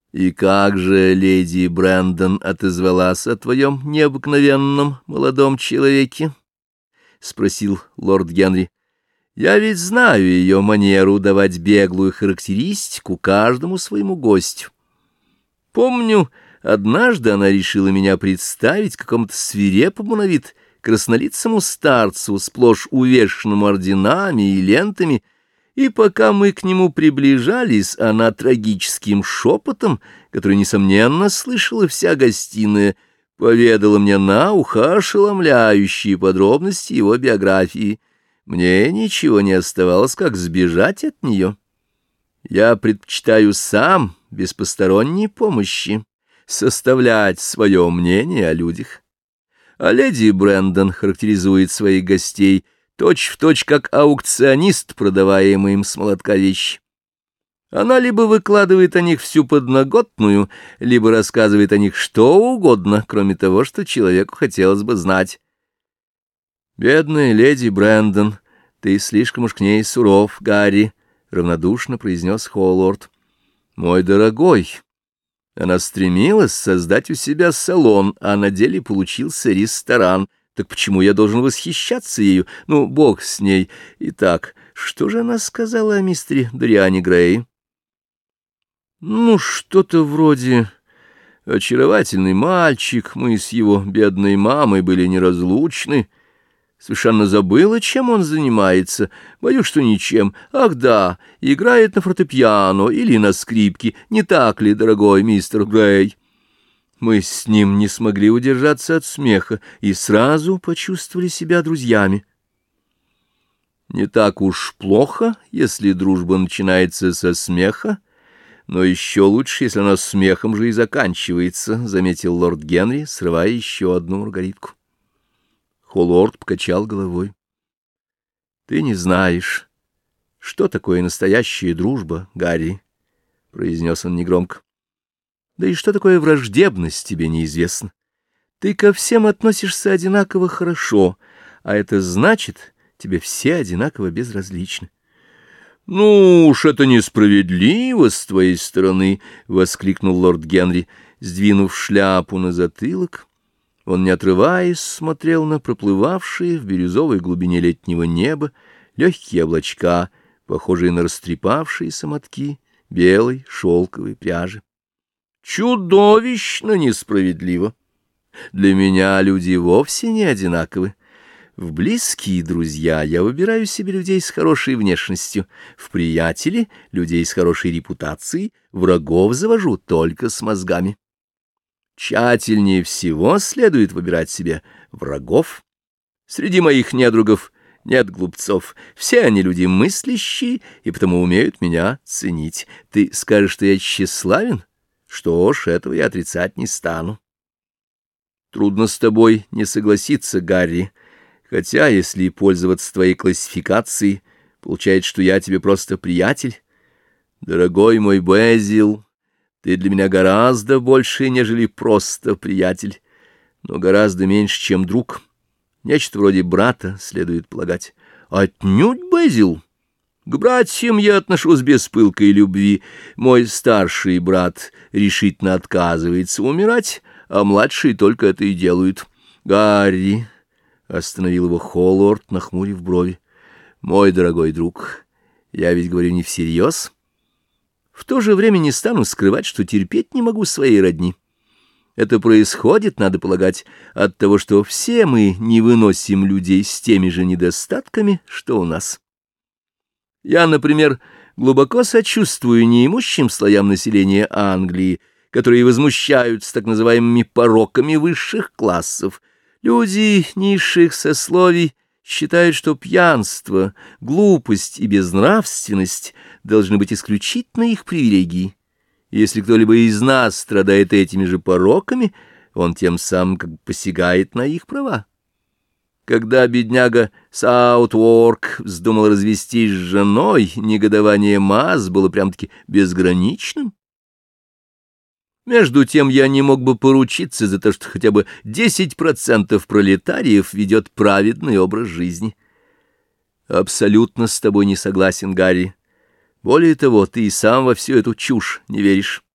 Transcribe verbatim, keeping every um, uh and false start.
И как же леди Брэндон отозвалась о твоем необыкновенном молодом человеке? — спросил лорд Генри. — Я ведь знаю ее манеру давать беглую характеристику каждому своему гостю. Помню, однажды она решила меня представить какому-то свирепому на вид краснолицому старцу, сплошь увешанному орденами и лентами, и пока мы к нему приближались, она трагическим шепотом, который, несомненно, слышала вся гостиная, поведала мне на ухо ошеломляющие подробности его биографии. Мне ничего не оставалось, как сбежать от нее. Я предпочитаю сам, без посторонней помощи, составлять свое мнение о людях. А леди Брэндон характеризует своих гостей точь-в-точь как аукционист, продаваемый им с молотка вещи. Она либо выкладывает о них всю подноготную, либо рассказывает о них что угодно, кроме того, что человеку хотелось бы знать. «Бедная леди Брэндон, ты слишком уж к ней суров, Гарри», — равнодушно произнес Холлорд. «Мой дорогой, она стремилась создать у себя салон, а на деле получился ресторан. Так почему я должен восхищаться ею? Ну, бог с ней. Итак, что же она сказала о мистере Дориане Грей?» «Ну, что-то вроде... очаровательный мальчик, мы с его бедной мамой были неразлучны. Совершенно забыла, чем он занимается. Боюсь, что ничем. Ах да, играет на фортепиано или на скрипке. Не так ли, дорогой мистер Грей?» Мы с ним не смогли удержаться от смеха и сразу почувствовали себя друзьями. Не так уж плохо, если дружба начинается со смеха, но еще лучше, если она смехом же и заканчивается, — заметил лорд Генри, срывая еще одну маргаритку. Холлорд покачал головой. — Ты не знаешь, что такое настоящая дружба, Гарри, — произнес он негромко. Да и что такое враждебность, тебе неизвестно. Ты ко всем относишься одинаково хорошо, а это значит, тебе все одинаково безразличны. — Ну уж это несправедливо с твоей стороны, — воскликнул лорд Генри, сдвинув шляпу на затылок. Он, не отрываясь, смотрел на проплывавшие в бирюзовой глубине летнего неба легкие облачка, похожие на растрепавшиеся мотки белой шелковой пряжи. Чудовищно несправедливо. Для меня люди вовсе не одинаковы. В близкие друзья я выбираю себе людей с хорошей внешностью, в приятели — людей с хорошей репутацией, врагов завожу только с мозгами. Тщательнее всего следует выбирать себе врагов. Среди моих недругов нет глупцов, все они люди мыслящие и потому умеют меня ценить. Ты скажешь, что я тщеславен? Что ж, этого я отрицать не стану. Трудно с тобой не согласиться, Гарри, хотя, если пользоваться твоей классификацией, получается, что я тебе просто приятель. Дорогой мой Безил, ты для меня гораздо больше, нежели просто приятель, но гораздо меньше, чем друг. Нечто вроде брата, следует полагать. Отнюдь, Безил. К братьям я отношусь без пылкой любви. Мой старший брат решительно отказывается умирать, а младшие только это и делают. Гарри, — остановил его Холлорд, нахмурив брови, — мой дорогой друг, я ведь говорю не всерьез. В то же время не стану скрывать, что терпеть не могу своей родни. Это происходит, надо полагать, от того, что все мы не выносим людей с теми же недостатками, что у нас. Я, например, глубоко сочувствую неимущим слоям населения Англии, которые возмущаются так называемыми пороками высших классов. Люди низших сословий считают, что пьянство, глупость и безнравственность должны быть исключительно их привилегией. Если кто-либо из нас страдает этими же пороками, он тем самым как бы посягает на их права. Когда бедняга Саутворк вздумал развестись с женой, негодование масс было прям-таки безграничным. Между тем я не мог бы поручиться за то, что хотя бы десять процентов пролетариев ведет праведный образ жизни. Абсолютно с тобой не согласен, Гарри. Более того, ты и сам во всю эту чушь не веришь.